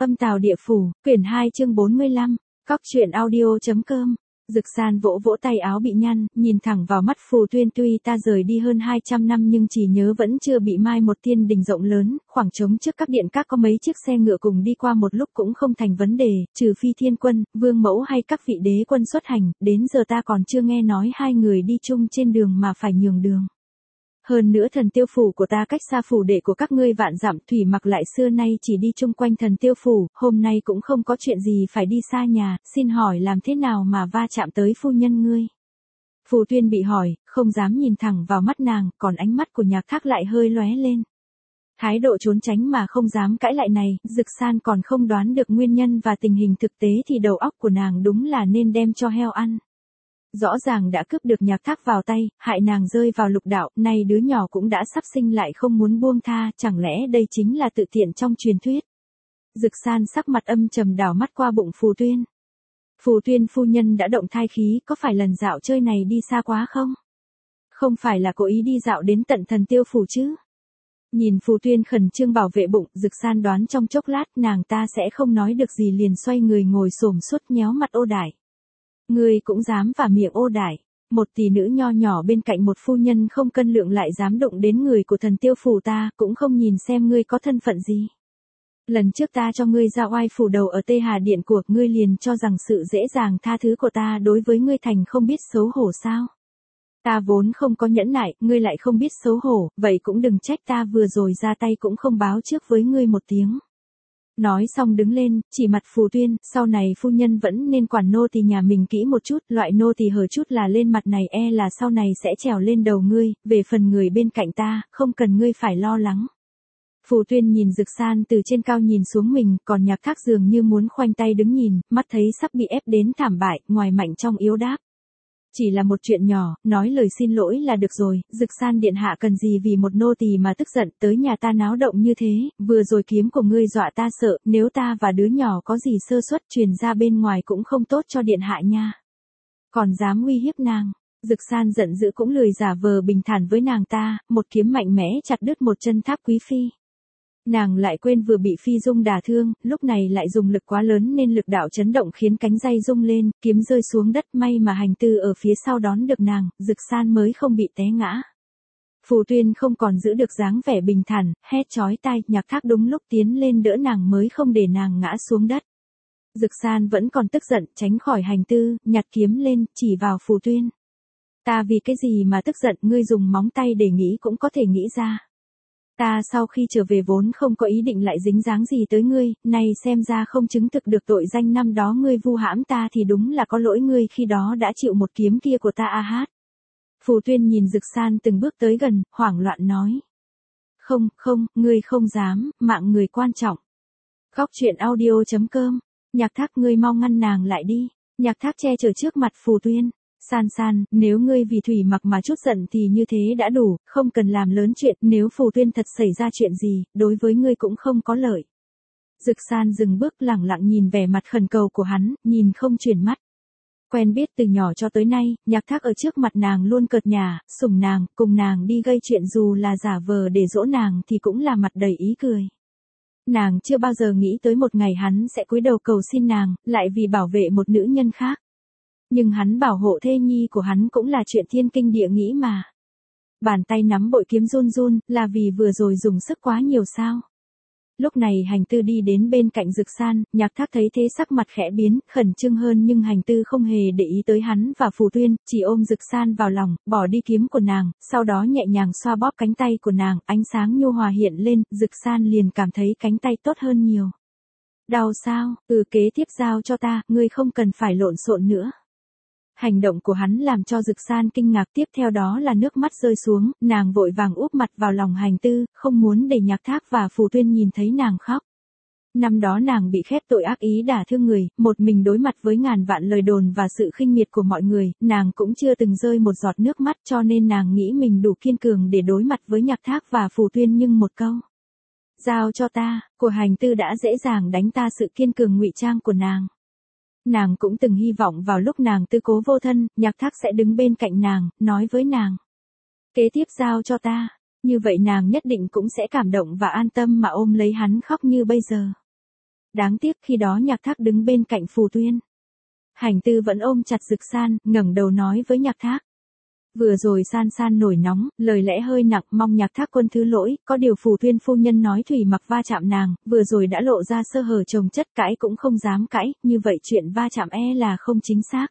Âm Tào Địa Phủ, quyển 2 chương 45, Cóc truyện audio.com. Dực San vỗ vỗ tay áo bị nhăn, nhìn thẳng vào mắt Phù Tuyên, tuy ta rời đi hơn 200 năm nhưng chỉ nhớ vẫn chưa bị mai một thiên đình rộng lớn, khoảng trống trước các điện các có mấy chiếc xe ngựa cùng đi qua một lúc cũng không thành vấn đề, trừ phi thiên quân, vương mẫu hay các vị đế quân xuất hành, đến giờ ta còn chưa nghe nói hai người đi chung trên đường mà phải nhường đường. Hơn nữa thần tiêu phủ của ta cách xa phủ đệ của các ngươi vạn dặm, Thủy Mặc lại xưa nay chỉ đi chung quanh thần tiêu phủ, hôm nay cũng không có chuyện gì phải đi xa nhà, xin hỏi làm thế nào mà va chạm tới phu nhân ngươi. Phù Tuyên bị hỏi, không dám nhìn thẳng vào mắt nàng, còn ánh mắt của Nhạc Thác lại hơi lóe lên. Thái độ trốn tránh mà không dám cãi lại này, Dực San còn không đoán được nguyên nhân và tình hình thực tế thì đầu óc của nàng đúng là nên đem cho heo ăn. Rõ ràng đã cướp được Nhạc Thác vào tay, hại nàng rơi vào lục đạo, nay đứa nhỏ cũng đã sắp sinh lại không muốn buông tha, chẳng lẽ đây chính là tự tiện trong truyền thuyết. Dực San sắc mặt âm trầm đảo mắt qua bụng Phù Tuyên. Phù Tuyên phu nhân đã động thai khí, có phải lần dạo chơi này đi xa quá không? Không phải là cố ý đi dạo đến tận thần tiêu phủ chứ? Nhìn Phù Tuyên khẩn trương bảo vệ bụng, Dực San đoán trong chốc lát nàng ta sẽ không nói được gì, liền xoay người ngồi xổm suốt nhéo mặt ô đải. Ngươi cũng dám vả miệng ô đải, một tỷ nữ nho nhỏ bên cạnh một phu nhân không cân lượng lại dám đụng đến người của thần tiêu phủ ta, cũng không nhìn xem ngươi có thân phận gì. Lần trước ta cho ngươi ra oai phủ đầu ở Tê Hà Điện của ngươi liền cho rằng sự dễ dàng tha thứ của ta đối với ngươi thành không biết xấu hổ sao. Ta vốn không có nhẫn nại, ngươi lại không biết xấu hổ, vậy cũng đừng trách ta vừa rồi ra tay cũng không báo trước với ngươi một tiếng. Nói xong đứng lên, chỉ mặt Phù Tuyên, sau này phu nhân vẫn nên quản nô tỳ nhà mình kỹ một chút, loại nô tỳ hở chút là lên mặt này e là sau này sẽ trèo lên đầu ngươi, về phần người bên cạnh ta, không cần ngươi phải lo lắng. Phù Tuyên nhìn Dực San từ trên cao nhìn xuống mình, còn Nhạc Thác dường như muốn khoanh tay đứng nhìn, mắt thấy sắp bị ép đến thảm bại, ngoài mạnh trong yếu đáp. Chỉ là một chuyện nhỏ, nói lời xin lỗi là được rồi, Dực San điện hạ cần gì vì một nô tỳ mà tức giận, tới nhà ta náo động như thế, vừa rồi kiếm của ngươi dọa ta sợ, nếu ta và đứa nhỏ có gì sơ suất truyền ra bên ngoài cũng không tốt cho điện hạ nha. Còn dám uy hiếp nàng. Dực San giận dữ cũng lười giả vờ bình thản với nàng ta, một kiếm mạnh mẽ chặt đứt một chân Tháp Quý Phi. Nàng lại quên vừa bị Phi Dung đả thương, lúc này lại dùng lực quá lớn nên lực đạo chấn động khiến cánh day rung lên, kiếm rơi xuống đất, may mà Hành Tư ở phía sau đón được nàng, Dực San mới không bị té ngã. Phù Tuyên không còn giữ được dáng vẻ bình thản, hét chói tai, Nhạc Thác đúng lúc tiến lên đỡ nàng mới không để nàng ngã xuống đất. Dực San vẫn còn tức giận, tránh khỏi Hành Tư, nhặt kiếm lên, chỉ vào Phù Tuyên. Ta vì cái gì mà tức giận, ngươi dùng móng tay để nghĩ cũng có thể nghĩ ra. Ta sau khi trở về vốn không có ý định lại dính dáng gì tới ngươi, nay xem ra không chứng thực được tội danh năm đó ngươi vu hãm ta thì đúng là có lỗi ngươi khi đó đã chịu một kiếm kia của ta a hát. Phù Tuyên nhìn Dực San từng bước tới gần, hoảng loạn nói. Không, ngươi không dám, mạng người quan trọng. Cóc truyện audio.com, Nhạc Thác ngươi mau ngăn nàng lại đi. Nhạc Thác che chở trước mặt Phù Tuyên. San, nếu ngươi vì Thủy Mặc mà chút giận thì như thế đã đủ, không cần làm lớn chuyện, nếu Phù Tuyên thật xảy ra chuyện gì, đối với ngươi cũng không có lợi. Dực San dừng bước lẳng lặng nhìn vẻ mặt khẩn cầu của hắn, nhìn không chuyển mắt. Quen biết từ nhỏ cho tới nay, Nhạc Thác ở trước mặt nàng luôn cợt nhả, sủng nàng, cùng nàng đi gây chuyện dù là giả vờ để dỗ nàng thì cũng là mặt đầy ý cười. Nàng chưa bao giờ nghĩ tới một ngày hắn sẽ cúi đầu cầu xin nàng, lại vì bảo vệ một nữ nhân khác. Nhưng hắn bảo hộ thê nhi của hắn cũng là chuyện thiên kinh địa nghĩa mà. Bàn tay nắm bội kiếm run run, là vì vừa rồi dùng sức quá nhiều sao? Lúc này Hành Tư đi đến bên cạnh Dực San, Nhạc Thác thấy thế sắc mặt khẽ biến, khẩn trương hơn nhưng Hành Tư không hề để ý tới hắn và Phù Tuyên, chỉ ôm Dực San vào lòng, bỏ đi kiếm của nàng, sau đó nhẹ nhàng xoa bóp cánh tay của nàng, ánh sáng nhu hòa hiện lên, Dực San liền cảm thấy cánh tay tốt hơn nhiều. Đau sao? Kế tiếp giao cho ta, ngươi không cần phải lộn xộn nữa. Hành động của hắn làm cho Dực San kinh ngạc, tiếp theo đó là nước mắt rơi xuống, nàng vội vàng úp mặt vào lòng Hành Tư, không muốn để Nhạc Thác và Phù Tuyên nhìn thấy nàng khóc. Năm đó nàng bị khép tội ác ý đả thương người, một mình đối mặt với ngàn vạn lời đồn và sự khinh miệt của mọi người, nàng cũng chưa từng rơi một giọt nước mắt cho nên nàng nghĩ mình đủ kiên cường để đối mặt với Nhạc Thác và Phù Tuyên, nhưng một câu giao cho ta, của Hành Tư đã dễ dàng đánh ta sự kiên cường ngụy trang của nàng. Nàng cũng từng hy vọng vào lúc nàng tư cố vô thân, Nhạc Thác sẽ đứng bên cạnh nàng, nói với nàng. Kế tiếp giao cho ta, như vậy nàng nhất định cũng sẽ cảm động và an tâm mà ôm lấy hắn khóc như bây giờ. Đáng tiếc khi đó Nhạc Thác đứng bên cạnh Phù Tuyên. Hành Tư vẫn ôm chặt Dực San, ngẩng đầu nói với Nhạc Thác. Vừa rồi San San nổi nóng, lời lẽ hơi nặng, mong Nhạc Thác quân thứ lỗi, có điều Phù Tuyên phu nhân nói Thủy Mặc va chạm nàng, vừa rồi đã lộ ra sơ hở chồng chất, cãi cũng không dám cãi, như vậy chuyện va chạm là không chính xác.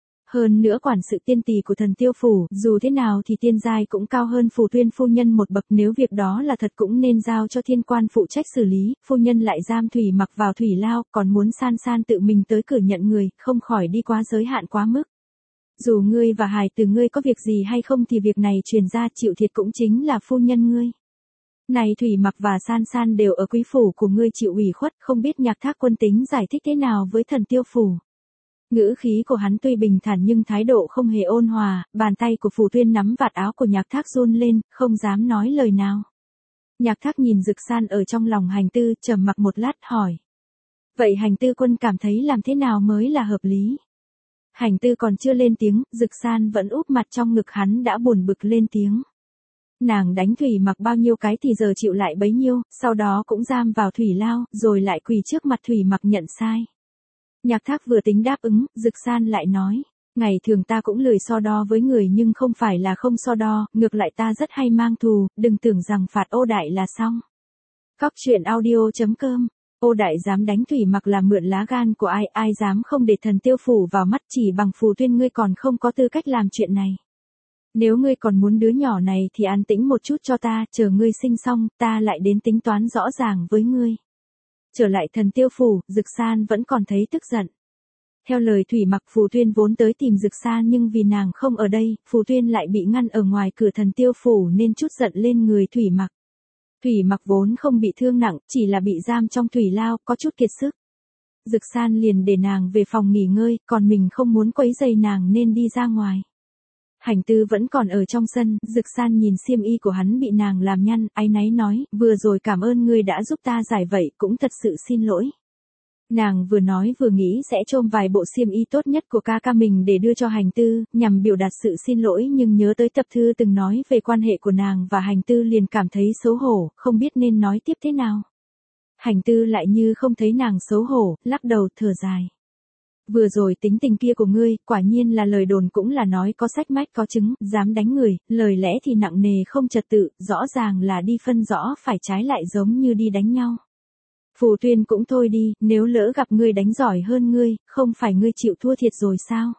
Hơn nữa quản sự tiên tỳ của Thần Tiêu phủ, dù thế nào thì tiên giai cũng cao hơn Phù Tuyên phu nhân một bậc, nếu việc đó là thật cũng nên giao cho thiên quan phụ trách xử lý, phu nhân lại giam Thủy Mặc vào thủy lao, còn muốn San San tự mình tới cửa nhận người, không khỏi đi quá giới hạn quá mức. Dù ngươi và hài tử ngươi có việc gì hay không thì việc này truyền ra chịu thiệt cũng chính là phu nhân ngươi. Này Thủy Mặc và San San đều ở quý phủ của ngươi chịu ủy khuất, không biết Nhạc Thác quân tính giải thích thế nào với Thần Tiêu phủ. Ngữ khí của hắn tuy bình thản nhưng thái độ không hề ôn hòa, bàn tay của Phù Tuyên nắm vạt áo của Nhạc Thác run lên, không dám nói lời nào. Nhạc Thác nhìn Dực San ở trong lòng Hành Tư, trầm mặc một lát hỏi. Vậy Hành Tư quân cảm thấy làm thế nào mới là hợp lý? Hành Tư còn chưa lên tiếng, Dực San vẫn úp mặt trong ngực hắn đã buồn bực lên tiếng. Nàng đánh Thủy Mặc bao nhiêu cái thì giờ chịu lại bấy nhiêu, sau đó cũng giam vào thủy lao, rồi lại quỳ trước mặt Thủy Mặc nhận sai. Nhạc Thác vừa tính đáp ứng, Dực San lại nói, ngày thường ta cũng lười so đo với người nhưng không phải là không so đo, ngược lại ta rất hay mang thù, đừng tưởng rằng phạt Ô Đại là xong. Cóc truyện audio.com. Ô Đại dám đánh Thủy Mặc là mượn lá gan của ai, ai dám không để Thần Tiêu phủ vào mắt, chỉ bằng Phù Tuyên ngươi còn không có tư cách làm chuyện này. Nếu ngươi còn muốn đứa nhỏ này thì an tĩnh một chút cho ta, chờ ngươi sinh xong, ta lại đến tính toán rõ ràng với ngươi. Trở lại Thần Tiêu phủ, Dực San vẫn còn thấy tức giận. Theo lời Thủy Mặc, Phù Tuyên vốn tới tìm Dực San nhưng vì nàng không ở đây, Phù Tuyên lại bị ngăn ở ngoài cửa Thần Tiêu phủ nên chút giận lên người Thủy Mặc. Thủy Mặc vốn không bị thương nặng, chỉ là bị giam trong thủy lao, có chút kiệt sức. Dực San liền để nàng về phòng nghỉ ngơi, còn mình không muốn quấy rầy nàng nên đi ra ngoài. Hành Tư vẫn còn ở trong sân, Dực San nhìn xiêm y của hắn bị nàng làm nhăn, áy náy nói, vừa rồi cảm ơn ngươi đã giúp ta giải vậy, cũng thật sự xin lỗi. Nàng vừa nói vừa nghĩ sẽ chôm vài bộ xiêm y tốt nhất của ca ca mình để đưa cho Hành Tư, nhằm biểu đạt sự xin lỗi nhưng nhớ tới tập thư từng nói về quan hệ của nàng và Hành Tư liền cảm thấy xấu hổ, không biết nên nói tiếp thế nào. Hành Tư lại như không thấy nàng xấu hổ, lắc đầu thở dài. Vừa rồi tính tình kia của ngươi, quả nhiên là lời đồn cũng là nói có sách mách có chứng, dám đánh người, lời lẽ thì nặng nề không trật tự, rõ ràng là đi phân rõ phải trái lại giống như đi đánh nhau. Phù Tuyên cũng thôi đi, nếu lỡ gặp ngươi đánh giỏi hơn ngươi, không phải ngươi chịu thua thiệt rồi sao?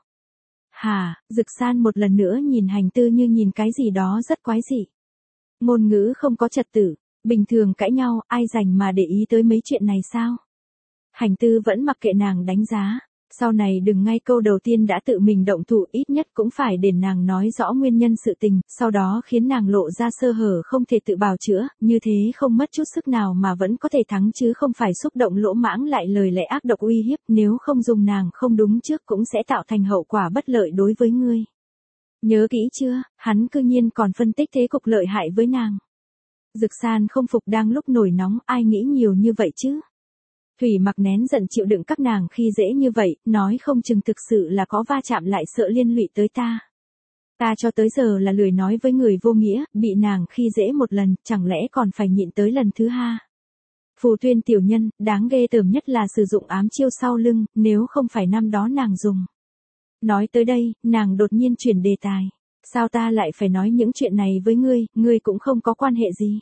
Hả, Dực San một lần nữa nhìn Hành Tư như nhìn cái gì đó rất quái dị. Ngôn ngữ không có trật tự, bình thường cãi nhau, ai rảnh mà để ý tới mấy chuyện này sao? Hành Tư vẫn mặc kệ nàng đánh giá. Sau này đừng ngay câu đầu tiên đã tự mình động thủ, ít nhất cũng phải để nàng nói rõ nguyên nhân sự tình, sau đó khiến nàng lộ ra sơ hở không thể tự bào chữa, như thế không mất chút sức nào mà vẫn có thể thắng chứ không phải xúc động lỗ mãng lại lời lẽ ác độc uy hiếp, nếu không dùng nàng không đúng trước cũng sẽ tạo thành hậu quả bất lợi đối với ngươi. Nhớ kỹ chưa, hắn cư nhiên còn phân tích thế cục lợi hại với nàng. Dực San không phục đang lúc nổi nóng, ai nghĩ nhiều như vậy chứ? Thủy Mặc nén giận chịu đựng các nàng khi dễ như vậy, nói không chừng thực sự là có va chạm lại sợ liên lụy tới ta. Ta cho tới giờ là lười nói với người vô nghĩa, bị nàng khi dễ một lần, chẳng lẽ còn phải nhịn tới lần thứ hai. Phù Tuyên tiểu nhân, đáng ghê tởm nhất là sử dụng ám chiêu sau lưng, nếu không phải năm đó nàng dùng. Nói tới đây, nàng đột nhiên chuyển đề tài. Sao ta lại phải nói những chuyện này với ngươi cũng không có quan hệ gì.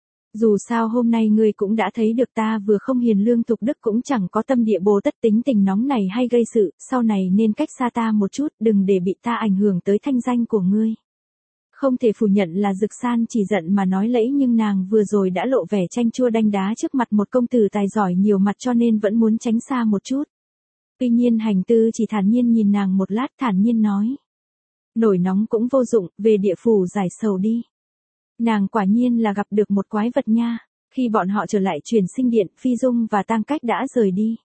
Dù sao hôm nay ngươi cũng đã thấy được ta vừa không hiền lương tục đức cũng chẳng có tâm địa bồ tất tính tình nóng này hay gây sự, sau này nên cách xa ta một chút, đừng để bị ta ảnh hưởng tới thanh danh của ngươi. Không thể phủ nhận là Dực San chỉ giận mà nói lẫy nhưng nàng vừa rồi đã lộ vẻ chanh chua đanh đá trước mặt một công tử tài giỏi nhiều mặt cho nên vẫn muốn tránh xa một chút. Tuy nhiên Hành Tư chỉ thản nhiên nhìn nàng một lát thản nhiên nói. Nổi nóng cũng vô dụng, về địa phủ giải sầu đi. Nàng quả nhiên là gặp được một quái vật nha. Khi bọn họ trở lại truyền sinh điện, Phi Dung và Tang Cách đã rời đi.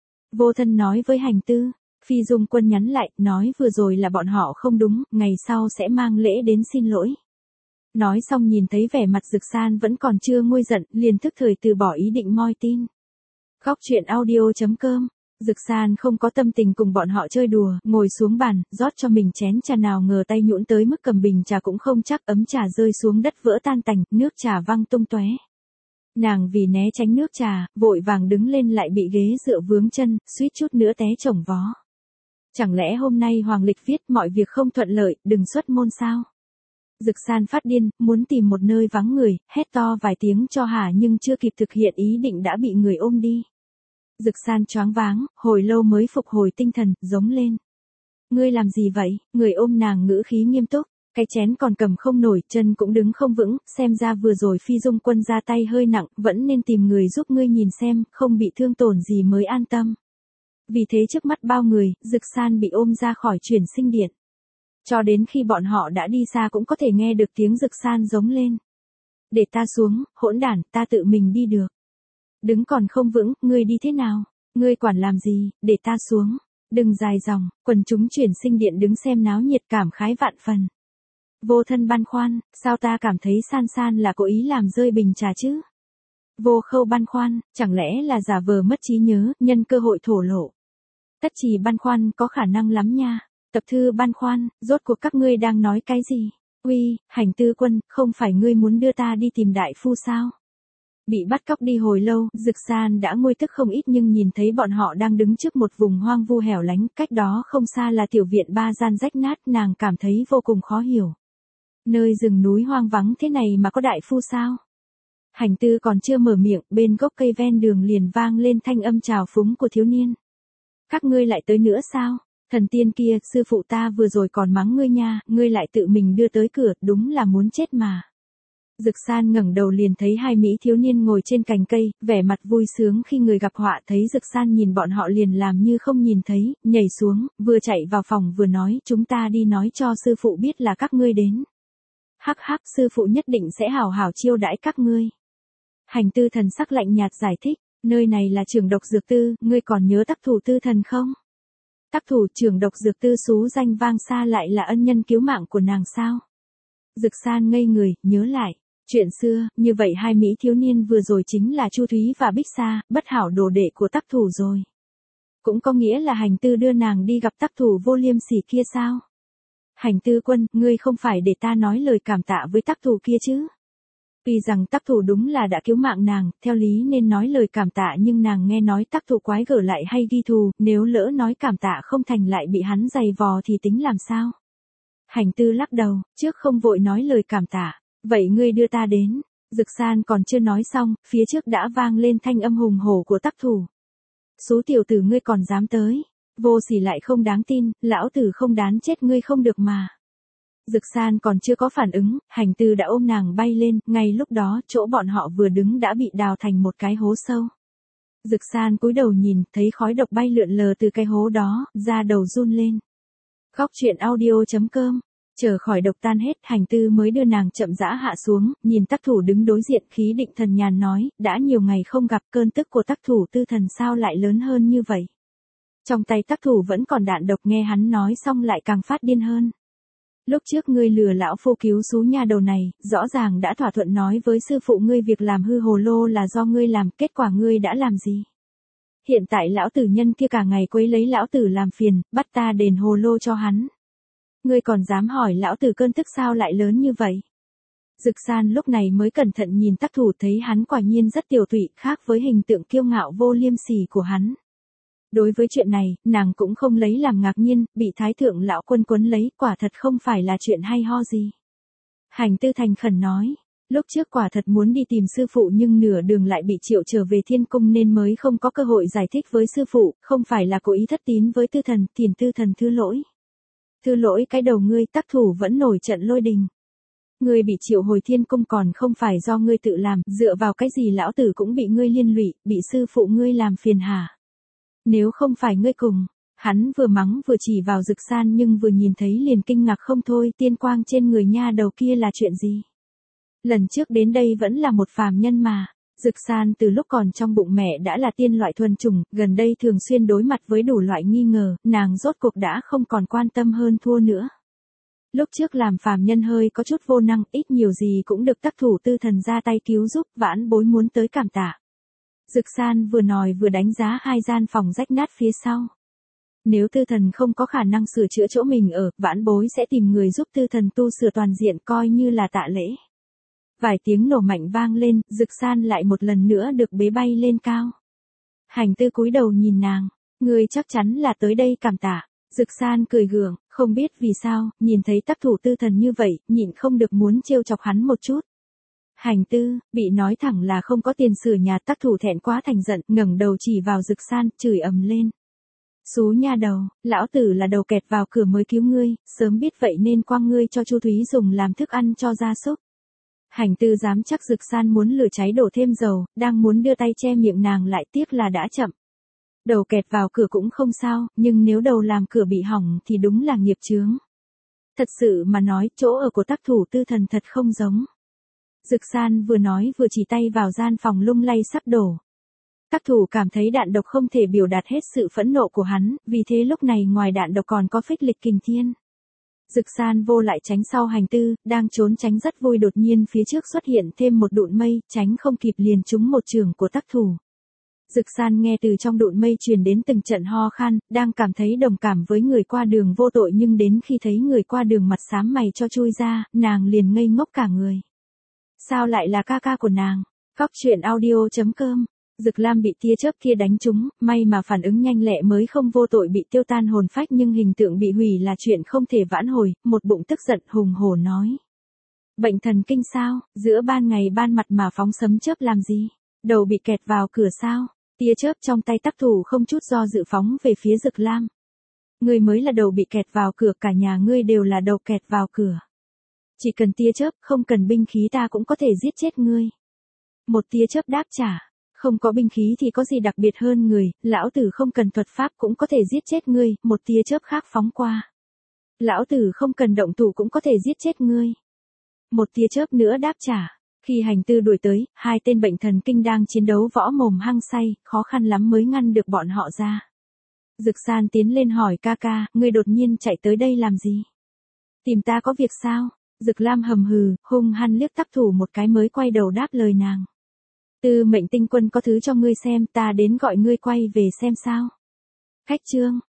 Vô Thân nói với Hành Tư, Phi Dung quân nhắn lại, nói vừa rồi là bọn họ không đúng, ngày sau sẽ mang lễ đến xin lỗi. Nói xong nhìn thấy vẻ mặt Dực San vẫn còn chưa nguôi giận, liền thức thời từ bỏ ý định moi tin. Cóc truyện audio.com. Dực San không có tâm tình cùng bọn họ chơi đùa, ngồi xuống bàn, rót cho mình chén trà nào ngờ tay nhũn tới mức cầm bình trà cũng không chắc, ấm trà rơi xuống đất vỡ tan tành, nước trà văng tung tóe. Nàng vì né tránh nước trà, vội vàng đứng lên lại bị ghế dựa vướng chân, suýt chút nữa té chồng vó. Chẳng lẽ hôm nay Hoàng Lịch viết mọi việc không thuận lợi, đừng xuất môn sao? Dực San phát điên, muốn tìm một nơi vắng người, hét to vài tiếng cho hả nhưng chưa kịp thực hiện ý định đã bị người ôm đi. Dực San choáng váng, hồi lâu mới phục hồi tinh thần, giống lên. Ngươi làm gì vậy? Người ôm nàng ngữ khí nghiêm túc, cái chén còn cầm không nổi, chân cũng đứng không vững, xem ra vừa rồi Phi Dung Quân ra tay hơi nặng, vẫn nên tìm người giúp ngươi nhìn xem, không bị thương tổn gì mới an tâm. Vì thế trước mắt bao người, Dực San bị ôm ra khỏi chuyển sinh điện. Cho đến khi bọn họ đã đi xa cũng có thể nghe được tiếng Dực San giống lên. Để ta xuống, hỗn đản, ta tự mình đi được. Đứng còn không vững, ngươi đi thế nào? Ngươi quản làm gì, để ta xuống. Đừng dài dòng, quần chúng chuyển sinh điện đứng xem náo nhiệt cảm khái vạn phần. Vô thân băn khoăn, sao ta cảm thấy San San là cố ý làm rơi bình trà chứ? Vô Khâu băn khoăn, chẳng lẽ là giả vờ mất trí nhớ, nhân cơ hội thổ lộ. Tất Trì băn khoăn, có khả năng lắm nha. Tập Thư băn khoăn, rốt cuộc các ngươi đang nói cái gì? Uy, Hành Tư Quân, không phải ngươi muốn đưa ta đi tìm đại phu sao? Bị bắt cóc đi hồi lâu, Dực San đã nguôi tức không ít nhưng nhìn thấy bọn họ đang đứng trước một vùng hoang vu hẻo lánh, cách đó không xa là tiểu viện ba gian rách nát, nàng cảm thấy vô cùng khó hiểu. Nơi rừng núi hoang vắng thế này mà có đại phu sao? Hành Tư còn chưa mở miệng, bên gốc cây ven đường liền vang lên thanh âm trào phúng của thiếu niên. Các ngươi lại tới nữa sao? Thần tiên kia, sư phụ ta vừa rồi còn mắng ngươi nha, ngươi lại tự mình đưa tới cửa, đúng là muốn chết mà. Dực San ngẩng đầu liền thấy hai mỹ thiếu niên ngồi trên cành cây, vẻ mặt vui sướng khi người gặp họa, thấy Dực San nhìn bọn họ liền làm như không nhìn thấy, nhảy xuống, vừa chạy vào phòng vừa nói, chúng ta đi nói cho sư phụ biết là các ngươi đến. Hắc hắc, sư phụ nhất định sẽ hảo hảo chiêu đãi các ngươi. Hành Tư thần sắc lạnh nhạt giải thích, nơi này là trường độc dược tư, ngươi còn nhớ Tắc Thủ Tư thần không? Tắc Thủ trường độc dược tư xú danh vang xa lại là ân nhân cứu mạng của nàng sao? Dực San ngây người, nhớ lại. Chuyện xưa, như vậy hai mỹ thiếu niên vừa rồi chính là Chu Thúy và Bích Sa, bất hảo đồ đệ của Tắc Thủ rồi. Cũng có nghĩa là Hành Tư đưa nàng đi gặp Tắc Thủ vô liêm sỉ kia sao? Hành Tư Quân, ngươi không phải để ta nói lời cảm tạ với Tắc Thủ kia chứ? Vì rằng Tắc Thủ đúng là đã cứu mạng nàng, theo lý nên nói lời cảm tạ nhưng nàng nghe nói Tắc Thủ quái gở lại hay ghi thù, nếu lỡ nói cảm tạ không thành lại bị hắn giày vò thì tính làm sao? Hành Tư lắc đầu, trước không vội nói lời cảm tạ. Vậy ngươi đưa ta đến. Dực San còn chưa nói xong, phía trước đã vang lên thanh âm hùng hổ của Tắc Thủ. Số tiểu tử ngươi còn dám tới. Vô sỉ lại không đáng tin, lão tử không đán chết ngươi không được mà. Dực San còn chưa có phản ứng, Hành Tư đã ôm nàng bay lên, ngay lúc đó chỗ bọn họ vừa đứng đã bị đào thành một cái hố sâu. Dực San cúi đầu nhìn, thấy khói độc bay lượn lờ từ cái hố đó, da đầu run lên. Góc truyện audio.com. Chờ khỏi độc tan hết, Hành Tư mới đưa nàng chậm rãi hạ xuống, nhìn Tắc Thủ đứng đối diện, khí định thần nhàn nói, đã nhiều ngày không gặp, cơn tức của Tắc Thủ Tư thần sao lại lớn hơn như vậy. Trong tay Tắc Thủ vẫn còn đạn độc, nghe hắn nói xong lại càng phát điên hơn. Lúc trước ngươi lừa lão phu cứu xú nha đầu này, rõ ràng đã thỏa thuận nói với sư phụ ngươi việc làm hư hồ lô là do ngươi làm, kết quả ngươi đã làm gì? Hiện tại lão tử nhân kia cả ngày quấy lấy lão tử làm phiền, bắt ta đền hồ lô cho hắn. Ngươi còn dám hỏi lão tử cơn tức sao lại lớn như vậy? Dực San lúc này mới cẩn thận nhìn Tắc Thủ, thấy hắn quả nhiên rất tiểu tụy, khác với hình tượng kiêu ngạo vô liêm sỉ của hắn. Đối với chuyện này, nàng cũng không lấy làm ngạc nhiên, bị Thái Thượng Lão Quân quấn lấy, quả thật không phải là chuyện hay ho gì. Hành Tư thành khẩn nói, lúc trước quả thật muốn đi tìm sư phụ nhưng nửa đường lại bị triệu trở về Thiên Cung nên mới không có cơ hội giải thích với sư phụ, không phải là cố ý thất tín với Tư thần, tiền Tư thần thứ lỗi. Thứ lỗi cái đầu ngươi. Tắc Thủ vẫn nổi trận lôi đình. Ngươi bị triệu hồi Thiên Cung còn không phải do ngươi tự làm, dựa vào cái gì lão tử cũng bị ngươi liên lụy, bị sư phụ ngươi làm phiền hả? Nếu không phải ngươi cùng, hắn vừa mắng vừa chỉ vào Dực San nhưng vừa nhìn thấy liền kinh ngạc không thôi, tiên quang trên người nha đầu kia là chuyện gì? Lần trước đến đây vẫn là một phàm nhân mà. Dực San từ lúc còn trong bụng mẹ đã là tiên loại thuần chủng, gần đây thường xuyên đối mặt với đủ loại nghi ngờ, nàng rốt cuộc đã không còn quan tâm hơn thua nữa. Lúc trước làm phàm nhân hơi có chút vô năng, ít nhiều gì cũng được Tắc Thủ Tư thần ra tay cứu giúp, vãn bối muốn tới cảm tạ. Dực San vừa nói vừa đánh giá hai gian phòng rách nát phía sau. Nếu Tư thần không có khả năng sửa chữa chỗ mình ở, vãn bối sẽ tìm người giúp Tư thần tu sửa toàn diện coi như là tạ lễ. Vài tiếng nổ mạnh vang lên, Dực San lại một lần nữa được bế bay lên cao. Hành Tư cúi đầu nhìn nàng, ngươi chắc chắn là tới đây cảm tạ. Dực San cười gượng, không biết vì sao, nhìn thấy Tắc Thủ Tư thần như vậy, nhịn không được muốn trêu chọc hắn một chút. Hành Tư, bị nói thẳng là không có tiền sửa nhà, Tắc Thủ thẹn quá thành giận, ngẩng đầu chỉ vào Dực San, chửi ầm lên. Xú nha đầu, lão tử là đầu kẹt vào cửa mới cứu ngươi, sớm biết vậy nên quăng ngươi cho Chu Thúy dùng làm thức ăn cho gia súc. Hành Tư dám chắc Dực San muốn lửa cháy đổ thêm dầu, đang muốn đưa tay che miệng nàng lại tiếc là đã chậm. Đầu kẹt vào cửa cũng không sao, nhưng nếu đầu làm cửa bị hỏng thì đúng là nghiệp chướng. Thật sự mà nói, chỗ ở của Tắc Thủ Tư thần thật không giống. Dực San vừa nói vừa chỉ tay vào gian phòng lung lay sắp đổ. Tắc Thủ cảm thấy đạn độc không thể biểu đạt hết sự phẫn nộ của hắn, vì thế lúc này ngoài đạn độc còn có phích lịch kình thiên. Dực San vô lại tránh sau Hành Tư, đang trốn tránh rất vui, đột nhiên phía trước xuất hiện thêm một đụn mây, tránh không kịp liền trúng một chưởng của Tắc Thủ. Dực San nghe từ trong đụn mây truyền đến từng trận ho khan, đang cảm thấy đồng cảm với người qua đường vô tội, nhưng đến khi thấy người qua đường mặt xám mày cho chui ra, nàng liền ngây ngốc cả người. Sao lại là ca ca của nàng? Cóc truyện audio.com. Dực Lam bị tia chớp kia đánh trúng, may mà phản ứng nhanh lẹ mới không vô tội bị tiêu tan hồn phách, nhưng hình tượng bị hủy là chuyện không thể vãn hồi, một bụng tức giận hùng hổ nói. Bệnh thần kinh sao, giữa ban ngày ban mặt mà phóng sấm chớp làm gì? Đầu bị kẹt vào cửa sao? Tia chớp trong tay Tắc Thủ không chút do dự phóng về phía Dực Lam. Ngươi mới là đầu bị kẹt vào cửa, cả nhà ngươi đều là đầu kẹt vào cửa. Chỉ cần tia chớp, không cần binh khí ta cũng có thể giết chết ngươi. Một tia chớp đáp trả. Không có binh khí thì có gì đặc biệt hơn người, lão tử không cần thuật pháp cũng có thể giết chết ngươi, một tia chớp khác phóng qua. Lão tử không cần động thủ cũng có thể giết chết ngươi. Một tia chớp nữa đáp trả. Khi Hành Tư đuổi tới, hai tên bệnh thần kinh đang chiến đấu võ mồm hăng say, khó khăn lắm mới ngăn được bọn họ ra. Dực San tiến lên hỏi ca ca, ngươi đột nhiên chạy tới đây làm gì? Tìm ta có việc sao? Dực Lam hầm hừ, hung hăng liếc Tắc Thủ một cái mới quay đầu đáp lời nàng. Tư Mệnh Tinh Quân có thứ cho ngươi xem, ta đến gọi ngươi quay về xem sao. Khách trương,